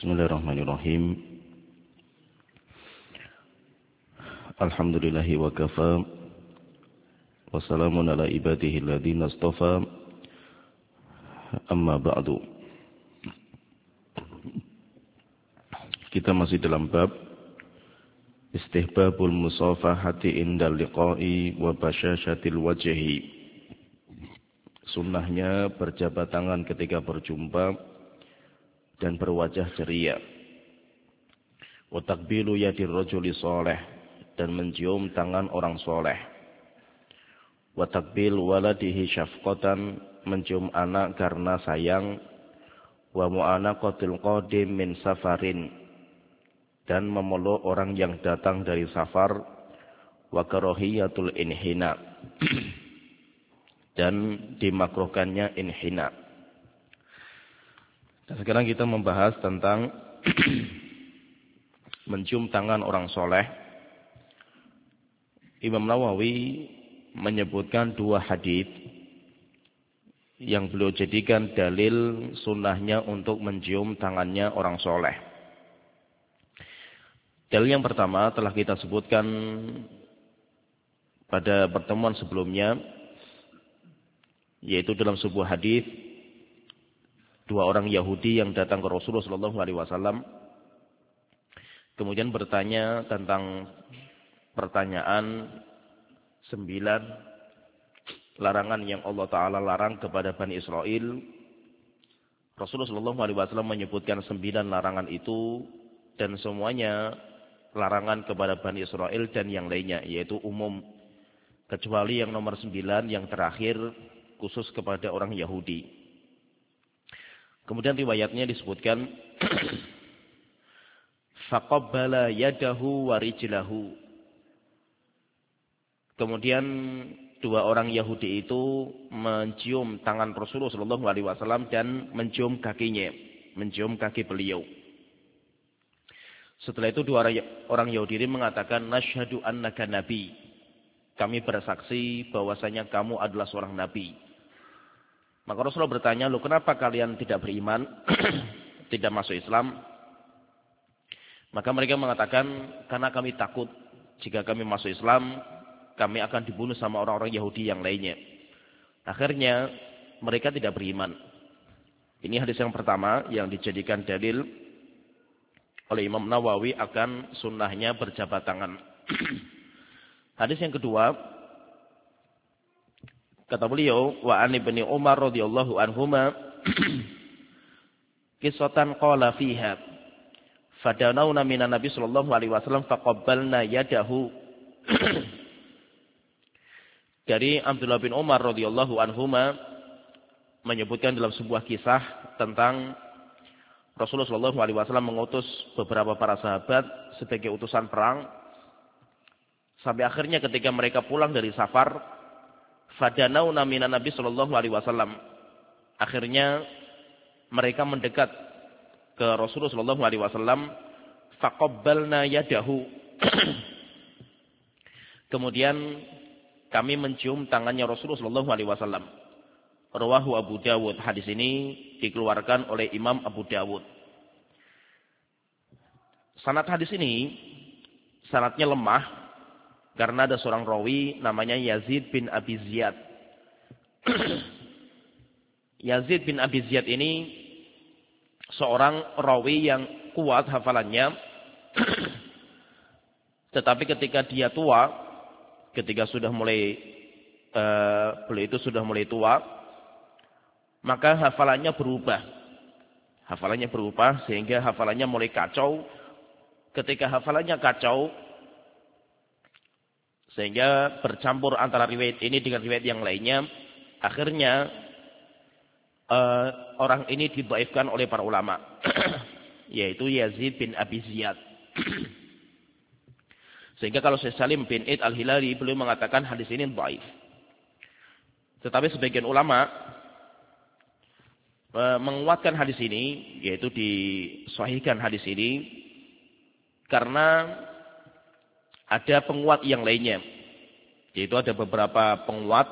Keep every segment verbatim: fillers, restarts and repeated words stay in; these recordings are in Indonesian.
Bismillahirrahmanirrahim. Alhamdulillahi wa kafa. Wassalamun ala ibadihi alladhina astafa. Amma ba'du. Kita masih dalam bab istihbabul musafahati indal liqa'i wa basyashatil wajhi. Sunnahnya berjabat tangan ketika berjumpa dan berwajah ceria. Wa takbilu yadir rajuli shalih, dan mencium tangan orang soleh. Wa takbil waladihi syafqatan, mencium anak karena sayang. Wa mu'anaqatil qadim min safarin, dan memeluk orang yang datang dari safar. Wa karahiyatul inhina, dan dimakruhkannya inhina. Dan sekarang kita membahas tentang mencium tangan orang soleh. Imam Nawawi menyebutkan dua hadits yang beliau jadikan dalil sunnahnya untuk mencium tangannya orang soleh. Dalil yang pertama telah kita sebutkan pada pertemuan sebelumnya, yaitu dalam sebuah hadis dua orang Yahudi yang datang ke Rasulullah shallallahu alaihi wasallam, kemudian bertanya tentang pertanyaan sembilan larangan yang Allah Ta'ala larang kepada Bani Israel. Rasulullah shallallahu alaihi wasallam menyebutkan sembilan larangan itu, dan semuanya larangan kepada Bani Israel dan yang lainnya, yaitu umum, kecuali yang nomor sembilan yang terakhir khusus kepada orang Yahudi. Kemudian riwayatnya disebutkan faqabbala yadahu wa rijlahu. Kemudian dua orang Yahudi itu mencium tangan Rasulullah shallallahu alaihi wasallam dan mencium kakinya, mencium kaki beliau. Setelah itu dua orang Yahudi ini mengatakan, nasyhadu annaka nabi. Kami bersaksi bahwasanya kamu adalah seorang nabi. Maka Rasulullah bertanya, "Loh, kenapa kalian tidak beriman, tidak masuk Islam?" Maka mereka mengatakan, "Karena kami takut jika kami masuk Islam, kami akan dibunuh sama orang-orang Yahudi yang lainnya." Akhirnya mereka tidak beriman. Ini hadis yang pertama yang dijadikan dalil oleh Imam Nawawi akan sunnahnya berjabat tangan. Hadis yang kedua, kata beliau, wa an ibni Umar radhiyallahu anhuma qissatan qala fiha fadanawna minan nabi sallallahu alaihi wasallam faqabbalna yadahu. Dari Abdullah bin Umar radhiyallahu anhuma menyebutkan dalam sebuah kisah tentang Rasulullah sallallahu alaihi wasallam mengutus beberapa para sahabat sebagai utusan perang, sampai akhirnya ketika mereka pulang dari safar, fadanawna minan nabi sallallahu alaihi wasallam. Akhirnya mereka mendekat ke Rasulullah sallallahu alaihi wasallam, faqabbalna yadahu. Kemudian kami mencium tangannya Rasulullah sallallahu alaihi wasallam. Rawahu Abu Dawud. Hadis ini dikeluarkan oleh Imam Abu Dawud. Sanad hadis ini sanadnya lemah karena ada seorang rawi namanya Yazid bin Abi Ziyad. Yazid bin Abi Ziyad ini seorang rawi yang kuat hafalannya. Tetapi ketika dia tua, ketika sudah mulai uh, beliau itu sudah mulai tua, maka hafalannya berubah. Hafalannya berubah sehingga hafalannya mulai kacau. Ketika hafalannya kacau, sehingga bercampur antara riwayat ini dengan riwayat yang lainnya, akhirnya uh, orang ini didhaifkan oleh para ulama, yaitu Yazid bin Abi Ziyad. Sehingga kalau Syekh Salim bin Id al-Hilali beliau mengatakan hadis ini dhaif. Tetapi sebagian ulama uh, menguatkan hadis ini, yaitu disahihkan hadis ini karena ada penguat yang lainnya, yaitu ada beberapa penguat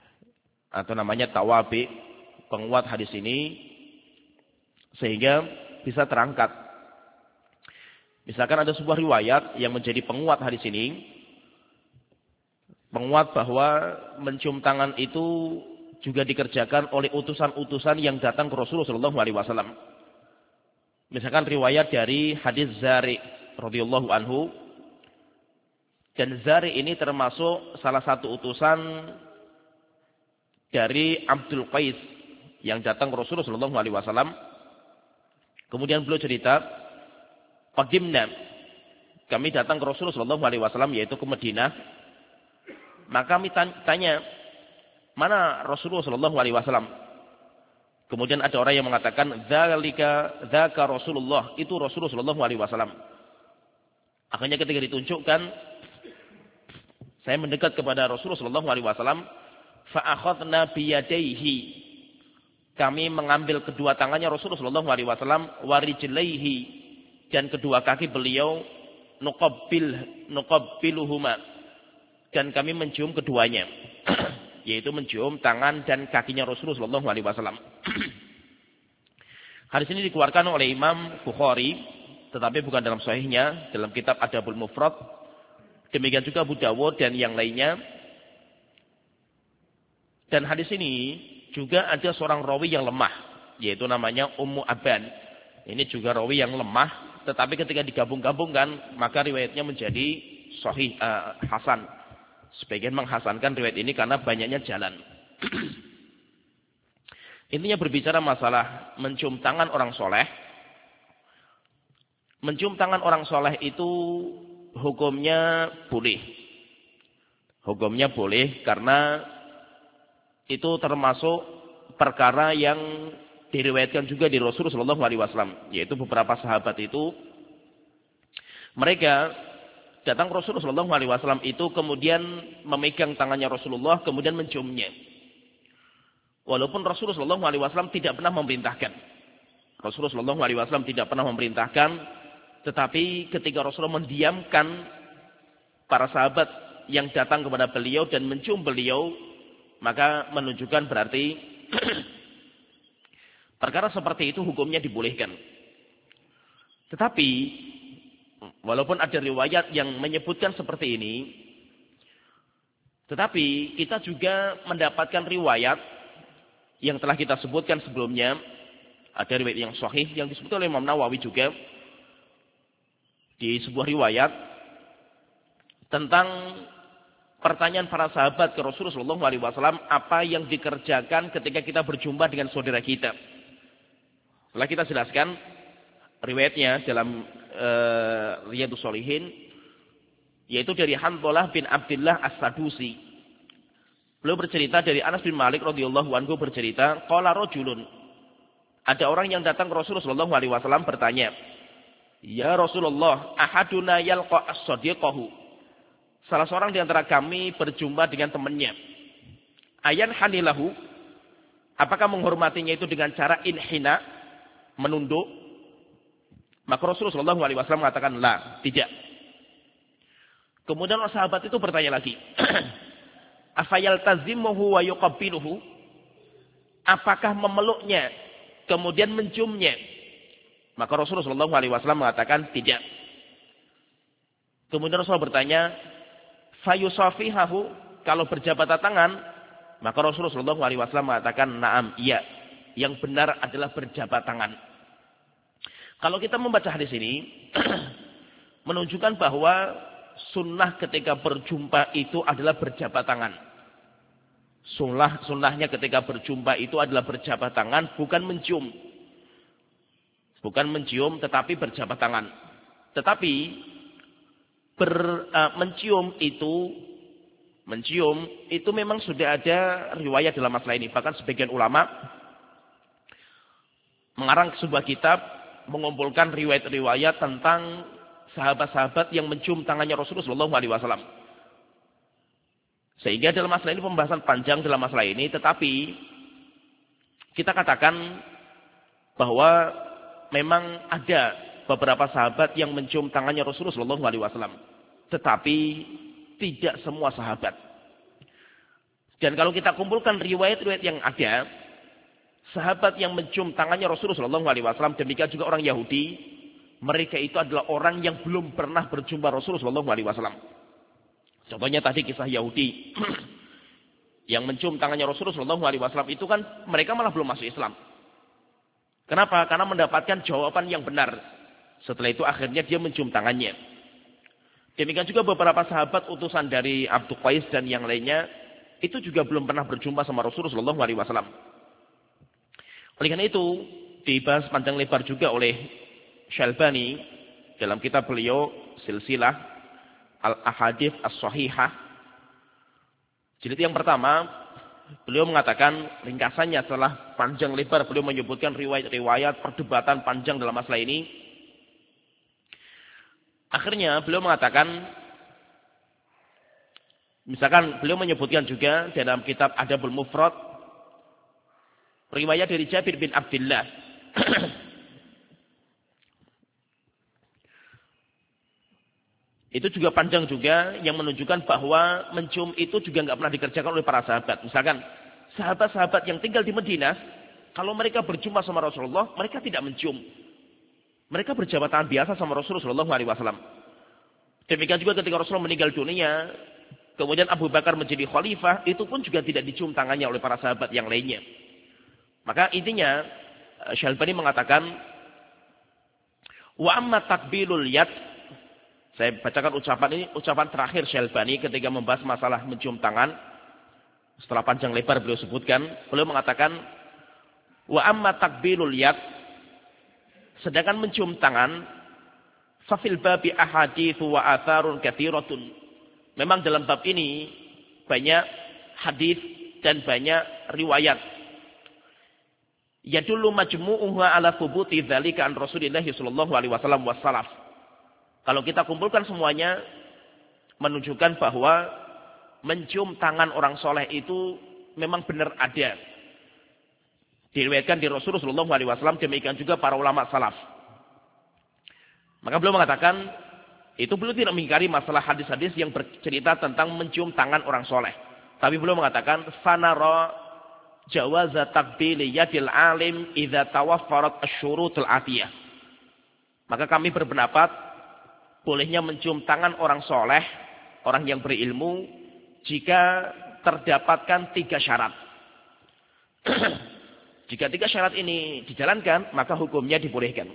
atau namanya tawabi, penguat hadis ini, sehingga bisa terangkat. Misalkan ada sebuah riwayat yang menjadi penguat hadis ini, penguat bahwa mencium tangan itu juga dikerjakan oleh utusan-utusan yang datang ke Rasulullah shallallahu alaihi wasallam. Misalkan riwayat dari hadis Zari radhiyallahu anhu, dan Zari ini termasuk salah satu utusan dari Abdul Qais yang datang ke Rasulullah shallallahu alaihi wasallam. Kemudian beliau cerita, qadimna, kami datang ke Rasulullah shallallahu alaihi wasallam, yaitu ke Madinah. Maka kami tanya, mana Rasulullah shallallahu alaihi wasallam? Kemudian ada orang yang mengatakan, dzalika dzaka Rasulullah, itu Rasulullah shallallahu alaihi wasallam. Akhirnya ketika ditunjukkan, saya mendekat kepada Rasulullah shallallahu alaihi wasallam, fa akhadna bi yadayhi, kami mengambil kedua tangannya Rasulullah shallallahu alaihi wasallam, wa rijlaihi, dan kedua kaki beliau, nuqabbil nuqabbiluhuma, dan kami mencium keduanya, yaitu mencium tangan dan kakinya Rasulullah shallallahu alaihi wasallam. Hadis ini dikeluarkan oleh Imam Bukhari, tetapi bukan dalam sahihnya, dalam kitab Adabul Mufrad. Demikian juga Abu Dawud dan yang lainnya. Dan hadis ini juga ada seorang rawi yang lemah, yaitu namanya Ummu Aban. Ini juga rawi yang lemah, tetapi ketika digabung-gabungkan, maka riwayatnya menjadi sahih, uh, hasan. Sebagian menghasankan riwayat ini karena banyaknya jalan. Intinya berbicara masalah mencium tangan orang soleh. Mencium tangan orang soleh itu hukumnya boleh. Hukumnya boleh karena itu termasuk perkara yang diriwayatkan juga di Rasulullah shallallahu alaihi wasallam, yaitu beberapa sahabat itu mereka datang ke Rasulullah shallallahu alaihi wasallam itu kemudian memegang tangannya Rasulullah kemudian menciumnya. Walaupun Rasulullah shallallahu alaihi wasallam tidak pernah memerintahkan. Rasulullah shallallahu alaihi wasallam tidak pernah memerintahkan, tetapi ketika Rasulullah mendiamkan para sahabat yang datang kepada beliau dan mencium beliau, maka menunjukkan berarti perkara seperti itu hukumnya dibolehkan. Tetapi walaupun ada riwayat yang menyebutkan seperti ini, tetapi kita juga mendapatkan riwayat yang telah kita sebutkan sebelumnya. Ada riwayat yang sahih yang disebutkan oleh Imam Nawawi juga di sebuah riwayat tentang pertanyaan para sahabat ke Rasulullah shallallahu alaihi wasallam, apa yang dikerjakan ketika kita berjumpa dengan saudara kita. Setelah kita jelaskan riwayatnya dalam uh, Riyadhus Shalihin, yaitu dari Hanzalah bin Abdullah As-Sadusi. Beliau bercerita dari Anas bin Malik radhiyallahu anhu bercerita, qala rajulun, ada orang yang datang ke Rasulullah shallallahu alaihi wasallam bertanya, ya Rasulullah, ahaduna yalqa as-sadiqahu, salah seorang di antara kami berjumpa dengan temannya. Ayan hanilahu, apakah menghormatinya itu dengan cara inhina, menunduk? Maka Rasulullah shallallahu alaihi wasallam mengatakan, la, tidak. Kemudian sahabat itu bertanya lagi, afayaltazimuhu wa yuqabbiluhu, apakah memeluknya kemudian menciumnya? Maka Rasulullah shallallahu alaihi wasallam mengatakan, tidak. Kemudian Rasulullah bertanya, fayusafihahu, kalau berjabat tangan, maka Rasulullah shallallahu alaihi wasallam mengatakan, na'am, iya, yang benar adalah berjabat tangan. Kalau kita membaca hadis ini menunjukkan bahwa sunnah ketika berjumpa itu adalah berjabat tangan. Sunnah sunnahnya ketika berjumpa itu adalah berjabat tangan, bukan mencium. Bukan mencium tetapi berjabat tangan. Tetapi ber, uh, mencium itu mencium itu memang sudah ada riwayat dalam masalah ini. Bahkan sebagian ulama mengarang sebuah kitab mengumpulkan riwayat-riwayat tentang sahabat-sahabat yang mencium tangannya Rasulullah shallallahu alaihi wasallam. Sehingga dalam masalah ini pembahasan panjang dalam masalah ini, tetapi kita katakan bahwa memang ada beberapa sahabat yang mencium tangannya Rasulullah shallallahu alaihi wasallam, tetapi tidak semua sahabat. Dan kalau kita kumpulkan riwayat-riwayat yang ada, sahabat yang mencium tangannya Rasulullah shallallahu alaihi wasallam, demikian juga orang Yahudi, mereka itu adalah orang yang belum pernah berjumpa Rasulullah shallallahu alaihi wasallam. Contohnya tadi kisah Yahudi yang mencium tangannya Rasulullah shallallahu alaihi wasallam itu kan mereka malah belum masuk Islam. Kenapa? Karena mendapatkan jawaban yang benar. Setelah itu akhirnya dia mencium tangannya. Demikian juga beberapa sahabat utusan dari Abdul Qais dan yang lainnya itu juga belum pernah berjumpa sama Rasulullah shallallahu alaihi wasallam. Oleh karena itu dibahas panjang lebar juga oleh Syalbani dalam kitab beliau Silsilah Al-Ahadits As-Shahihah. Jilid yang pertama, beliau mengatakan ringkasannya setelah panjang lebar beliau menyebutkan riwayat-riwayat perdebatan panjang dalam masalah ini. Akhirnya beliau mengatakan, misalkan beliau menyebutkan juga dalam kitab Adabul Mufrad, riwayat dari Jabir bin Abdullah. Itu juga panjang juga yang menunjukkan bahwa mencium itu juga nggak pernah dikerjakan oleh para sahabat. Misalkan sahabat-sahabat yang tinggal di Madinah, kalau mereka berjumpa sama Rasulullah, mereka tidak mencium. Mereka berjabat tangan biasa sama Rasulullah shallallahu alaihi wasallam. Demikian juga ketika Rasulullah meninggal dunia, kemudian Abu Bakar menjadi khalifah, itu pun juga tidak dicium tangannya oleh para sahabat yang lainnya. Maka intinya Syalbani mengatakan, wa amma takbilul yad. Saya bacakan ucapan ini, ucapan terakhir Syalbani ketika membahas masalah mencium tangan. Setelah panjang lebar beliau sebutkan, beliau mengatakan, wa amma takbilul yad. Sedangkan mencium tangan, fafil babi ahaditsu wa atharun katsiratun. Memang dalam bab ini banyak hadis dan banyak riwayat. Yadullu majmu'uha ala thubuti dzalika an Rasulillah sallallahu alaihi wasallam wassalaf. Kalau kita kumpulkan semuanya menunjukkan bahwa mencium tangan orang soleh itu memang benar ada. Diriwayatkan di Rasulullah shallallahu alaihi wasallam, demikian juga para ulama salaf. Maka beliau mengatakan, itu beliau tidak mengingkari masalah hadis-hadis yang bercerita tentang mencium tangan orang soleh. Tapi beliau mengatakan, fanara jawaza takbili yadil alim idza tawaffarat asy-syurutul atiyah. Maka kami berpendapat, bolehnya mencium tangan orang soleh, orang yang berilmu, jika terdapatkan tiga syarat. Jika tiga syarat ini dijalankan, maka hukumnya dibolehkan.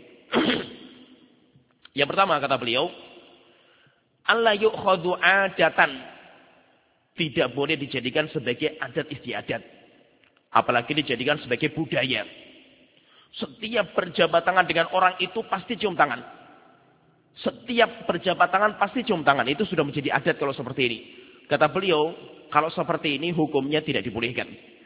Yang pertama kata beliau, alla yu'khadhu adatan. Tidak boleh dijadikan sebagai adat istiadat. Apalagi dijadikan sebagai budaya. Setiap berjabat tangan dengan orang itu pasti cium tangan. Setiap berjabat tangan pasti cium tangan. Itu sudah menjadi adat kalau seperti ini. Kata beliau, kalau seperti ini hukumnya tidak dibolehkan.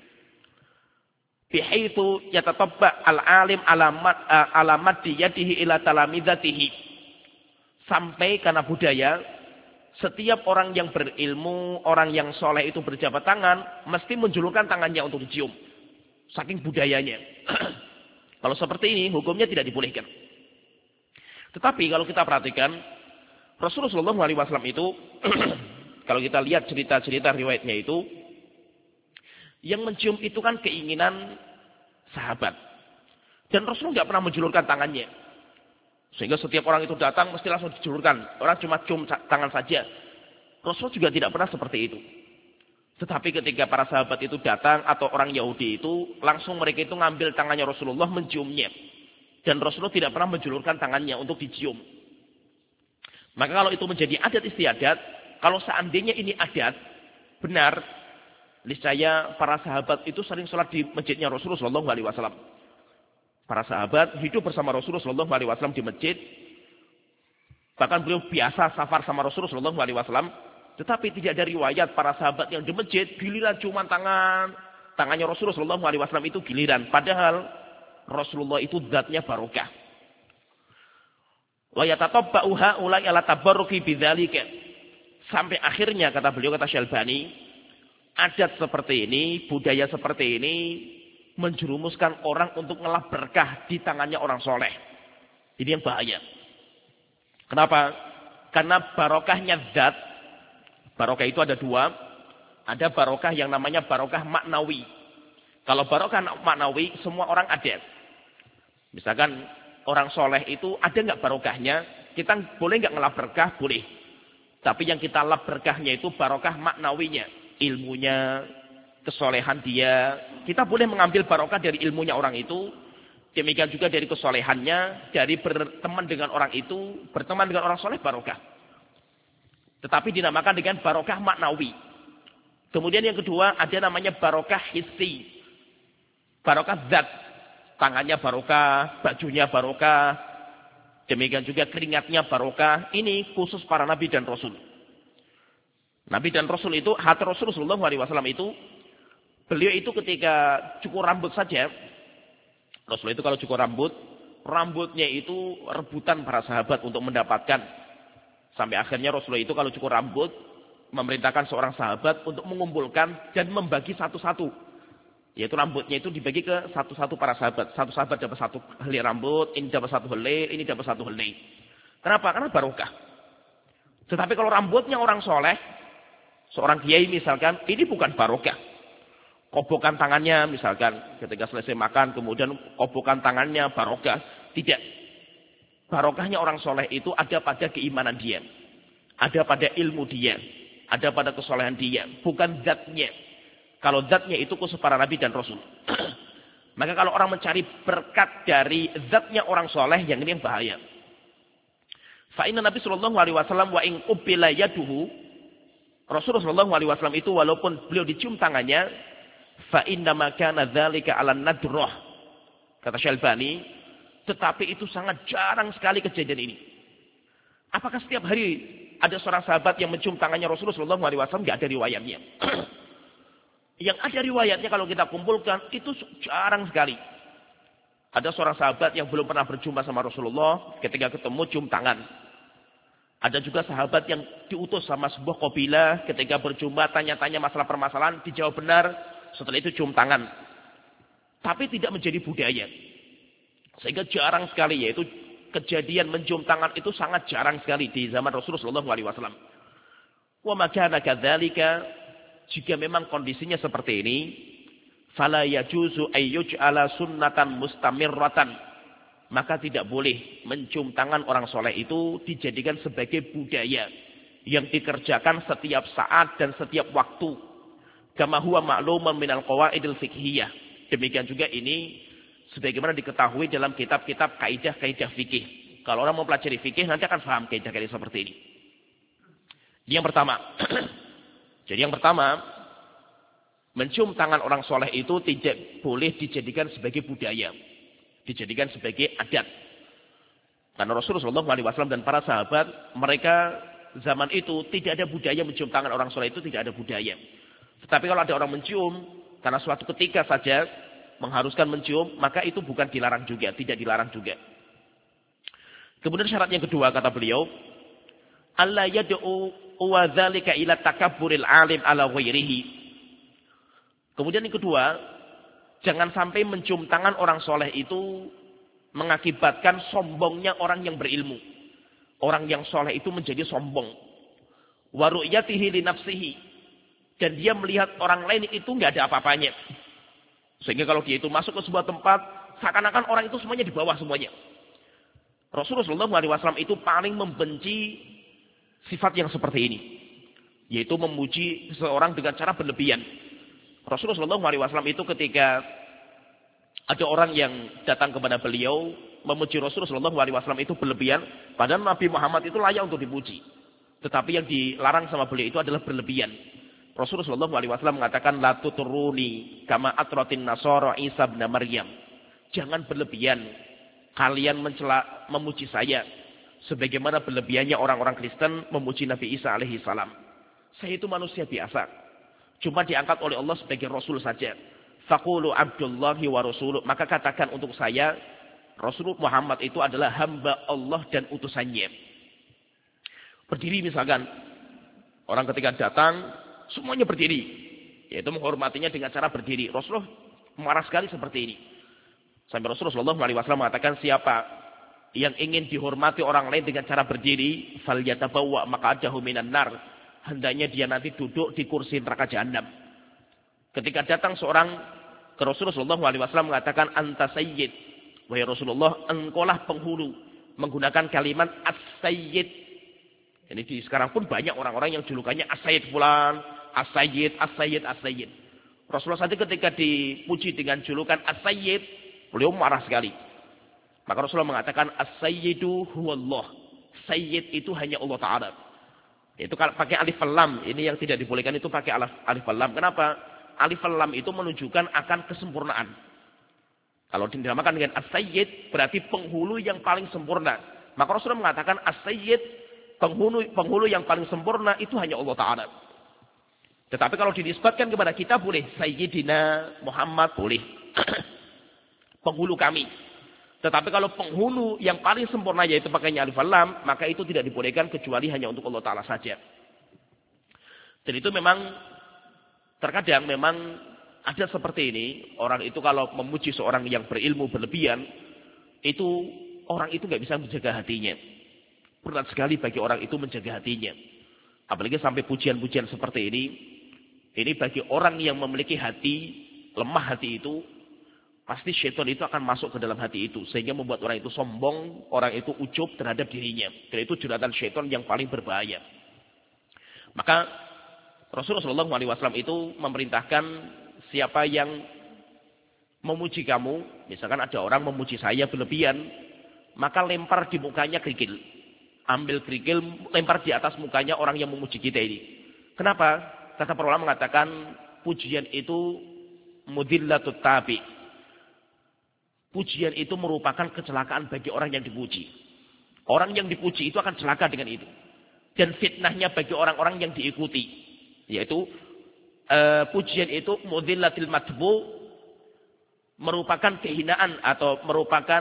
Bihaitsu yatatabba al-alim alamat alamat diyadihi ila talamidatihi. Sampai karena budaya, setiap orang yang berilmu, orang yang soleh itu berjabat tangan, mesti menjulurkan tangannya untuk dicium. Saking budayanya. Kalau seperti ini, hukumnya tidak dibolehkan. Tetapi kalau kita perhatikan, Rasulullah shallallahu alaihi wasallam itu, kalau kita lihat cerita-cerita riwayatnya itu, yang mencium itu kan keinginan sahabat. Dan Rasulullah nggak pernah menjulurkan tangannya. Sehingga setiap orang itu datang mesti langsung dijulurkan. Orang cuma cium tangan saja. Rasul juga tidak pernah seperti itu. Tetapi ketika para sahabat itu datang atau orang Yahudi itu, langsung mereka itu ngambil tangannya Rasulullah menciumnya. Dan Rasulullah tidak pernah menjulurkan tangannya untuk dicium. Maka kalau itu menjadi adat istiadat, kalau seandainya ini adat, benar, niscaya para sahabat itu sering sholat di masjidnya Rasulullah shallallahu alaihi wasallam. Para sahabat hidup bersama Rasulullah shallallahu alaihi wasallam di masjid. Bahkan beliau biasa safar sama Rasulullah shallallahu alaihi wasallam. Tetapi tidak ada riwayat para sahabat yang di masjid giliran cuma tangan tangannya Rasulullah shallallahu alaihi wasallam itu giliran. Padahal Rasulullah itu zatnya barokah. Wa yatatabba'u haula'i ala tabarruki bidzalika. Sampai akhirnya kata beliau, kata Syalbani, adat seperti ini, budaya seperti ini menjerumuskan orang untuk ngelap berkah di tangannya orang soleh. Ini yang bahaya. Kenapa? Karena barokahnya zat. Barokah itu ada dua. Ada barokah yang namanya barokah maknawi. Kalau barokah maknawi, semua orang ada. Misalkan orang soleh itu ada nggak barokahnya? Kita boleh nggak ngelap berkah? Boleh. Tapi yang kita lap berkahnya itu barokah maknawinya. Ilmunya, kesolehan dia. Kita boleh mengambil barokah dari ilmunya orang itu. Demikian juga dari kesolehannya. Dari berteman dengan orang itu. Berteman dengan orang soleh barokah. Tetapi dinamakan dengan barokah maknawi. Kemudian yang kedua ada namanya barokah hissi. Barokah zat. Tangannya barokah, bajunya barokah. Demikian juga keringatnya barokah. Ini khusus para nabi dan rasul. Nabi dan rasul itu, hati Rasulullah shallallahu alaihi wasallam itu, beliau itu ketika cukur rambut saja, Rasul itu kalau cukur rambut, rambutnya itu rebutan para sahabat untuk mendapatkan. Sampai akhirnya Rasulullah itu kalau cukur rambut, memerintahkan seorang sahabat untuk mengumpulkan dan membagi satu-satu. Yaitu rambutnya itu dibagi ke satu-satu para sahabat. Satu sahabat dapat satu helai rambut, ini dapat satu helai, ini dapat satu helai. Kenapa? Karena barokah. Tetapi kalau rambutnya orang soleh, seorang kiai misalkan, ini bukan barokah. Kobokan tangannya misalkan, ketika selesai makan, kemudian kobokan tangannya barokah. Tidak. Barokahnya orang soleh itu ada pada keimanan dia. Ada pada ilmu dia. Ada pada kesolehan dia. Bukan zatnya. Kalau zatnya itu khusus para nabi dan rasul. Maka kalau orang mencari berkat dari zatnya orang soleh, yang ini yang bahaya. Fa'inna Nabi sallallahu alaihi wasallam wa in qubila yaduhu. Rasulullah sallallahu alaihi wasallam itu walaupun beliau dicium tangannya, fa'inna ma kana dzalika 'ala nadrah. Kata Syalbani, tetapi itu sangat jarang sekali kejadian ini. Apakah setiap hari ada seorang sahabat yang mencium tangannya Rasulullah sallallahu alaihi wasallam? Enggak ada riwayatnya. Yang ada riwayatnya kalau kita kumpulkan itu jarang sekali. Ada seorang sahabat yang belum pernah berjumpa sama Rasulullah, ketika ketemu cium tangan. Ada juga sahabat yang diutus sama sebuah kabilah, ketika berjumpa tanya-tanya masalah permasalahan, dijawab benar, setelah itu cium tangan. Tapi tidak menjadi budaya. Sehingga jarang sekali, yaitu kejadian mencium tangan itu sangat jarang sekali di zaman Rasulullah shallallahu alaihi wasallam. Wa makana kadzalika, jika memang kondisinya seperti ini, fala yajuzu ayyuj'ala sunnatan mustamirratan, maka tidak boleh mencium tangan orang soleh itu dijadikan sebagai budaya yang dikerjakan setiap saat dan setiap waktu. Kama huwa ma'luman minal qawaidil fiqhiyah. Demikian juga ini sebagaimana diketahui dalam kitab-kitab kaidah-kaidah fikih. Kalau orang mempelajari fikih nanti akan paham kaidah-kaidah seperti ini. Ini yang pertama. Jadi yang pertama, mencium tangan orang soleh itu tidak boleh dijadikan sebagai budaya. Dijadikan sebagai adat. Karena Rasulullah shallallahu alaihi wasallam dan para sahabat, mereka zaman itu tidak ada budaya mencium tangan orang soleh itu, tidak ada budaya. Tetapi kalau ada orang mencium, karena suatu ketika saja mengharuskan mencium, maka itu bukan dilarang juga, tidak dilarang juga. Kemudian syarat yang kedua kata beliau, alla yad'u wa dzalika ila takabburil alim ala ghairihi. Kemudian yang kedua, jangan sampai mencium tangan orang soleh itu mengakibatkan sombongnya orang yang berilmu. Orang yang soleh itu menjadi sombong. Wa ru'yatihi li nafsihi. Dan dia melihat orang lain itu nggak ada apa-apanya. Sehingga kalau dia itu masuk ke sebuah tempat, seakan-akan orang itu semuanya di bawah semuanya. Rasulullah shallallahu alaihi wasallam itu paling membenci sifat yang seperti ini. Yaitu memuji seseorang dengan cara berlebihan. Rasulullah shallallahu alaihi wasallam itu ketika ada orang yang datang kepada beliau, memuji Rasulullah shallallahu alaihi wasallam itu berlebihan. Padahal Nabi Muhammad itu layak untuk dipuji. Tetapi yang dilarang sama beliau itu adalah berlebihan. Rasulullah shallallahu alaihi wasallam mengatakan, la tuturuni kama atratin nasara Isa bin Maryam. Jangan berlebihan. Kalian mencela, memuji saya. Sebagaimana berlebihannya orang-orang Kristen memuji Nabi Isa alaihi salam. Saya itu manusia biasa. Cuma diangkat oleh Allah sebagai Rasul saja. Faqulu abdullahi wa rasuluh. Maka katakan untuk saya, Rasulullah Muhammad itu adalah hamba Allah dan utusannya. Berdiri misalkan. Orang ketika datang, semuanya berdiri. Yaitu menghormatinya dengan cara berdiri. Rasulullah marah sekali seperti ini. Sampai Rasulullah shallallahu alaihi wasallam mengatakan, siapa yang ingin dihormati orang lain dengan cara berdiri, falyatabawwa maq'adahu minan nar. Hendaknya dia nanti duduk di kursi neraka jahanam. Ketika datang seorang ke Rasulullah shallallahu alaihi wasallam mengatakan anta sayyid. Wahai Rasulullah, engkaulah penghulu. Menggunakan kalimat as-sayyid. Ini di sekarang pun banyak orang-orang yang julukannya as-sayyid fulan, as-sayyid, as-sayyid, as-sayyid. Rasulullah saja ketika dipuji dengan julukan as-sayyid, beliau marah sekali. Maka Rasulullah mengatakan as-sayyidu huwallah. Sayyid itu hanya Allah Ta'ala. Itu kalau pakai alif lam, ini yang tidak dibolehkan itu pakai alif, alif lam. Kenapa? Alif lam itu menunjukkan akan kesempurnaan. Kalau dinamakan dengan as-sayyid, berarti penghulu yang paling sempurna. Maka Rasulullah mengatakan as-sayyid, penghulu, penghulu yang paling sempurna itu hanya Allah Ta'ala. Tetapi kalau dinisbatkan kepada kita boleh. Sayyidina Muhammad boleh. Penghulu kami. Tetapi kalau penghulu yang paling sempurna yaitu pakainya alif lam, maka itu tidak dibolehkan kecuali hanya untuk Allah Ta'ala saja. Dan itu memang, terkadang memang ada seperti ini, orang itu kalau memuji seorang yang berilmu berlebihan, itu orang itu nggak bisa menjaga hatinya. Berat sekali bagi orang itu menjaga hatinya. Apalagi sampai pujian-pujian seperti ini, ini bagi orang yang memiliki hati, lemah hati itu, pasti syaitan itu akan masuk ke dalam hati itu. Sehingga membuat orang itu sombong, orang itu ujub terhadap dirinya. Dan itu jeratan syaitan yang paling berbahaya. Maka Rasulullah shallallahu alaihi wasallam itu memerintahkan siapa yang memuji kamu, misalkan ada orang memuji saya berlebihan, maka lempar di mukanya kerikil. Ambil kerikil, lempar di atas mukanya orang yang memuji kita ini. Kenapa? Kata para ulama mengatakan, pujian itu mudillatut tabi. Pujian itu merupakan kecelakaan bagi orang yang dipuji. Orang yang dipuji itu akan celaka dengan itu. Dan fitnahnya bagi orang-orang yang diikuti. Yaitu, Uh, pujian itu mudillatil matbu, merupakan kehinaan atau merupakan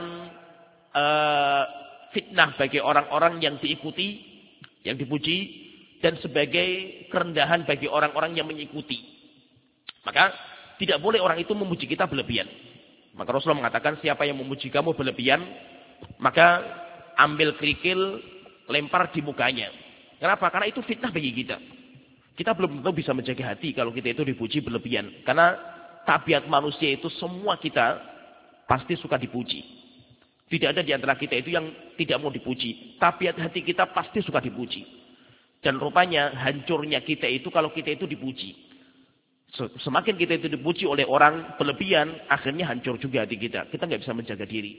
uh, fitnah bagi orang-orang yang diikuti, yang dipuji, dan sebagai kerendahan bagi orang-orang yang mengikuti. Maka tidak boleh orang itu memuji kita berlebihan. Maka Rasulullah mengatakan siapa yang memuji kamu berlebihan, maka ambil kerikil, lempar di mukanya. Kenapa? Karena itu fitnah bagi kita. Kita belum tentu bisa menjaga hati kalau kita itu dipuji berlebihan. Karena tabiat manusia itu semua kita pasti suka dipuji. Tidak ada di antara kita itu yang tidak mau dipuji. Tabiat hati kita pasti suka dipuji. Dan rupanya hancurnya kita itu kalau kita itu dipuji. Semakin kita itu dipuji oleh orang berlebihan, akhirnya hancur juga hati kita. Kita nggak bisa menjaga diri.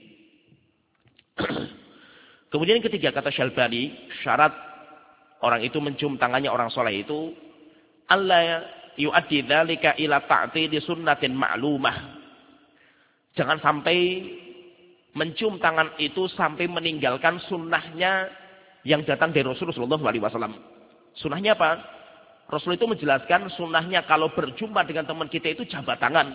Kemudian yang ketiga kata Syalbani, syarat orang itu mencium tangannya orang soleh itu Allah yu'addi dzalika ila ta'tili sunnatin ma'lumah. Jangan sampai mencium tangan itu sampai meninggalkan sunnahnya yang datang dari Rasulullah shallallahu alaihi wasallam. Sunnahnya apa? Rasul itu menjelaskan sunnahnya kalau berjumpa dengan teman kita itu jabat tangan.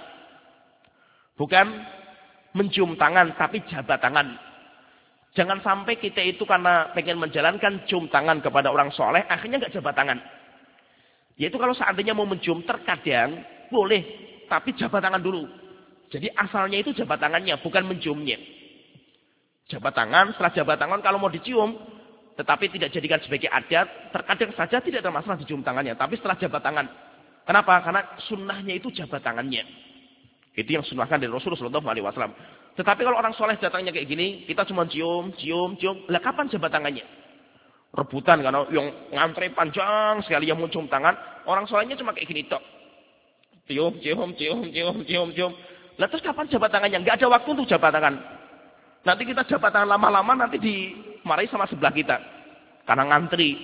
Bukan mencium tangan tapi jabat tangan. Jangan sampai kita itu karena pengen menjalankan cium tangan kepada orang soleh, akhirnya nggak jabat tangan. Yaitu kalau seandainya mau mencium, terkadang boleh, tapi jabat tangan dulu. Jadi asalnya itu jabat tangannya, bukan menciumnya. Jabat tangan, setelah jabat tangan kalau mau dicium, tetapi tidak jadikan sebagai adat, terkadang saja tidak ada masalah dicium tangannya. Tapi setelah jabat tangan. Kenapa? Karena sunnahnya itu jabat tangannya. Itu yang sunnahkan dari Rasulullah shallallahu alaihi wasallam. Tetapi kalau orang soleh datangnya kayak gini, kita cuma cium, cium, cium. Lah kapan jabat tangannya? Rebutan karena yang ngantre panjang sekali yang mau cium tangan. Orang solehnya cuma kayak gini tok. Cium, cium, cium, cium, cium, cium. Lah terus kapan jabat tangannya? Nggak ada waktu untuk jabat tangan. Nanti kita jabat tangan lama-lama nanti dimarahi sama sebelah kita. Karena ngantri.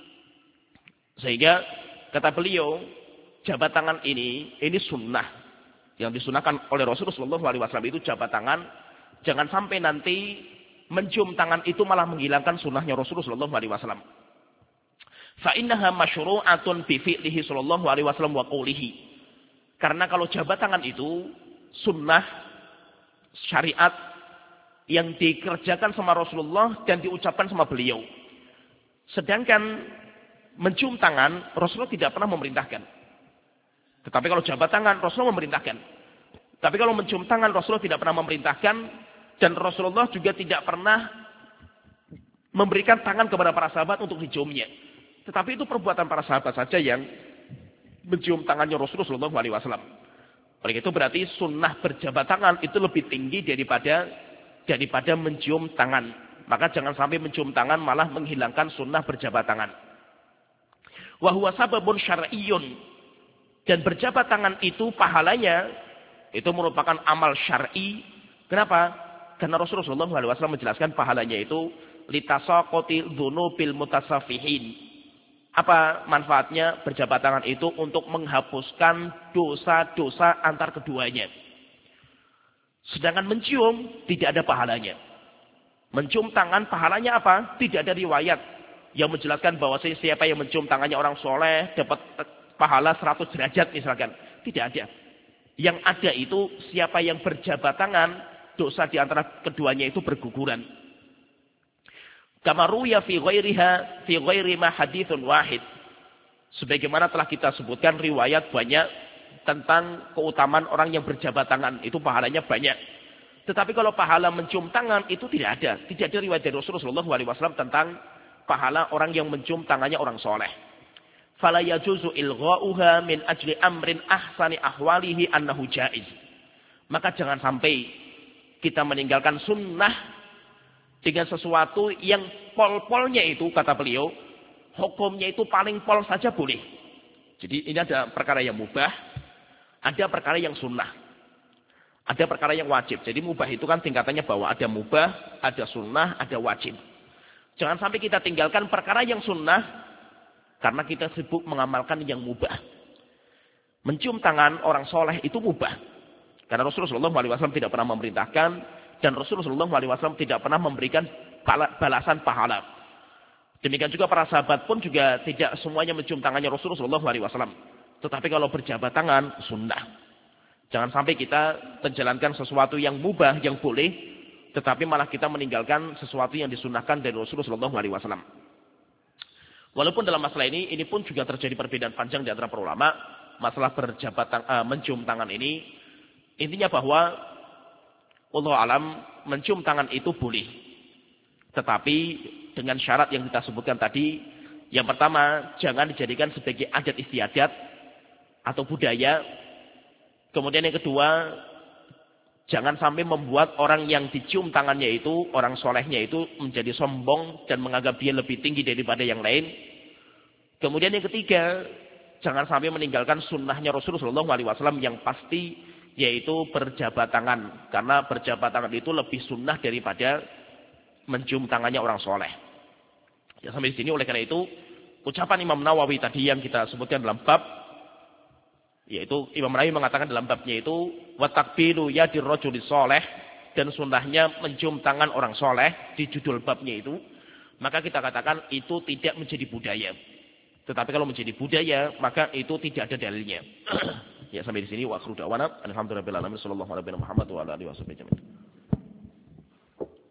Sehingga kata beliau, jabat tangan ini, ini sunnah. Yang disunahkan oleh Rasulullah shallallahu alaihi wasallam itu jabat tangan. Jangan sampai nanti mencium tangan itu malah menghilangkan sunnahnya Rasulullah shallallahu alaihi wasallam. Fa innaha masyru'atun bi fi'lihi sallallahu alaihi wasallam wa qoulihi. Karena kalau jabat tangan itu sunnah syariat yang dikerjakan sama Rasulullah dan diucapkan sama beliau. Sedangkan mencium tangan Rasulullah tidak pernah memerintahkan. Tetapi kalau jabat tangan Rasulullah memerintahkan. Tapi kalau mencium tangan Rasulullah tidak pernah memerintahkan dan Rasulullah juga tidak pernah memberikan tangan kepada para sahabat untuk diciumnya. Tetapi itu perbuatan para sahabat saja yang mencium tangannya Rasulullah shallallahu alaihi wasallam. Oleh itu berarti sunnah berjabat tangan itu lebih tinggi daripada daripada mencium tangan. Maka jangan sampai mencium tangan malah menghilangkan sunnah berjabat tangan. Wa huwa sababun syar'iyyun. Dan berjabat tangan itu pahalanya itu merupakan amal syar'i. Kenapa? Karena Rasulullah shallallahu alaihi wasallam menjelaskan pahalanya itu litasaqati dzunubil mutasafihin. Apa manfaatnya berjabat tangan itu? Untuk menghapuskan dosa-dosa antar keduanya. Sedangkan mencium tidak ada pahalanya. Mencium tangan pahalanya apa? Tidak ada riwayat yang menjelaskan bahwa siapa yang mencium tangannya orang soleh dapat pahala seratus derajat misalkan. Tidak ada. Yang ada itu siapa yang berjabat tangan, dosa di antara keduanya itu berguguran. Kama ruya fi ghairiha fi ghairi ma haditsun wahid. Sebagaimana telah kita sebutkan riwayat banyak tentang keutamaan orang yang berjabat tangan, itu pahalanya banyak. Tetapi kalau pahala mencium tangan itu tidak ada. Tidak ada riwayat dari Rasulullah shallallahu alaihi wasallam tentang pahala orang yang mencium tangannya orang soleh. Fala yajuzu ilgha'uha min ajli amrin ahsani ahwalihi annahu jaiz. Maka jangan sampai kita meninggalkan sunnah dengan sesuatu yang pol-polnya itu, kata beliau, hukumnya itu paling pol saja boleh. Jadi ini ada perkara yang mubah, ada perkara yang sunnah. Ada perkara yang wajib. Jadi mubah itu kan tingkatannya bahwa ada mubah, ada sunnah, ada wajib. Jangan sampai kita tinggalkan perkara yang sunnah, karena kita sibuk mengamalkan yang mubah. Mencium tangan orang soleh itu mubah. Karena Rasulullah shallallahu alaihi wasallam tidak pernah memerintahkan, dan Rasulullah shallallahu alaihi wasallam tidak pernah memberikan balasan pahala. Demikian juga para sahabat pun juga tidak semuanya mencium tangannya Rasulullah shallallahu alaihi wasallam. Tetapi kalau berjabat tangan, sunnah. Jangan sampai kita menjalankan sesuatu yang mubah, yang boleh, tetapi malah kita meninggalkan sesuatu yang disunnahkan dari Rasulullah shallallahu alaihi wasallam. Walaupun dalam masalah ini, ini pun juga terjadi perbedaan panjang di antara para ulama. Masalah berjabat tangan, uh, mencium tangan ini, intinya bahwa wallahu alam, mencium tangan itu boleh. Tetapi dengan syarat yang kita sebutkan tadi. Yang pertama, jangan dijadikan sebagai adat istiadat atau budaya. Kemudian yang kedua, jangan sampai membuat orang yang dicium tangannya itu, orang solehnya itu menjadi sombong dan menganggap dia lebih tinggi daripada yang lain. Kemudian yang ketiga, jangan sampai meninggalkan sunnahnya Rasulullah shallallahu alaihi wasallam yang pasti, yaitu berjabat tangan. Karena berjabat tangan itu lebih sunnah daripada mencium tangannya orang soleh. Ya, sampai di sini oleh karena itu, ucapan Imam Nawawi tadi yang kita sebutkan dalam bab, yaitu Imam Nawawi mengatakan dalam babnya itu, wa takbilu yadir rajuli soleh, dan sunnahnya mencium tangan orang soleh di judul babnya itu, maka kita katakan itu tidak menjadi budaya. Tetapi kalau menjadi budaya, maka itu tidak ada dalilnya. Ya, sampai di sini wa akhiru da'wana alhamdulillahirabbil alamin sallallahu alaihi wa sallam wa ala alihi wasallam.